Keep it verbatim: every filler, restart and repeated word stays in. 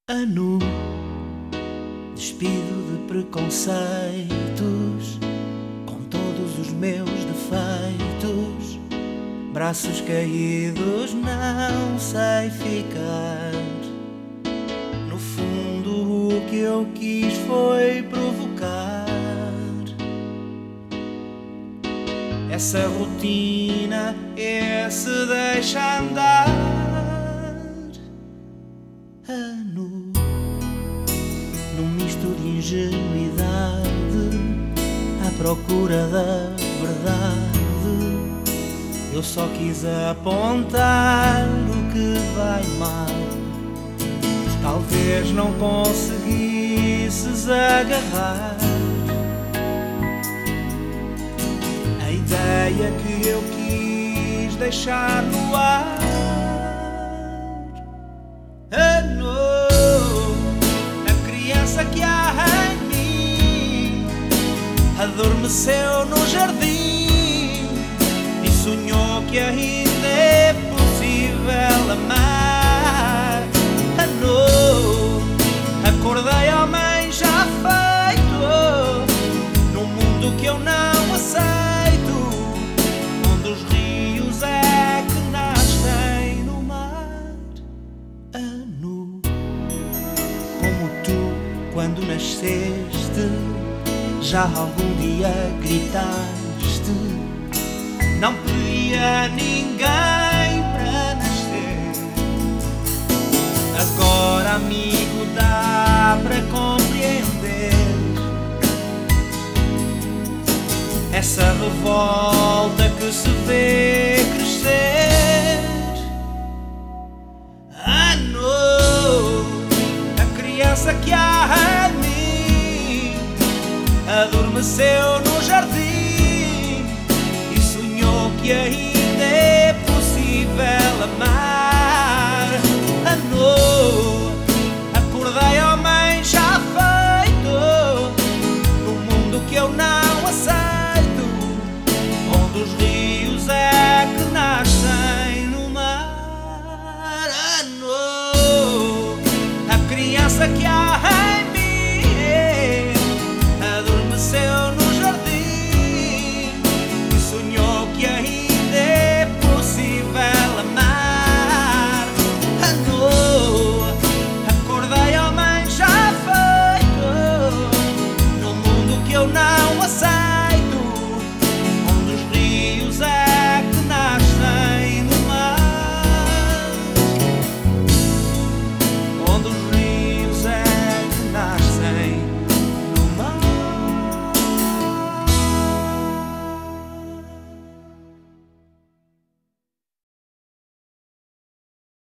Ano, despido de preconceitos, com todos os meus defeitos, braços caídos, não sei ficar. No fundo o que eu quis foi provocar essa rotina, esse deixa andar. Ano, num misto de ingenuidade, à procura da verdade, eu só quis apontar o que vai mal. Talvez não conseguisses agarrar a ideia que eu quis deixar no ar. Ano, a criança que há em mim adormeceu no jardim e sonhou que ainda é possível amar. Ano, acordei homem já feito num mundo que eu não aceito, onde os rios é que nascem no mar. Ano, como tu, quando nasceste, já algum dia gritaste: não pedia ninguém para nascer. Agora, amigo, dá para compreender essa revolta que se vê crescer. Ano, a criança que há em mim adormeceu no jardim e sonhou que ainda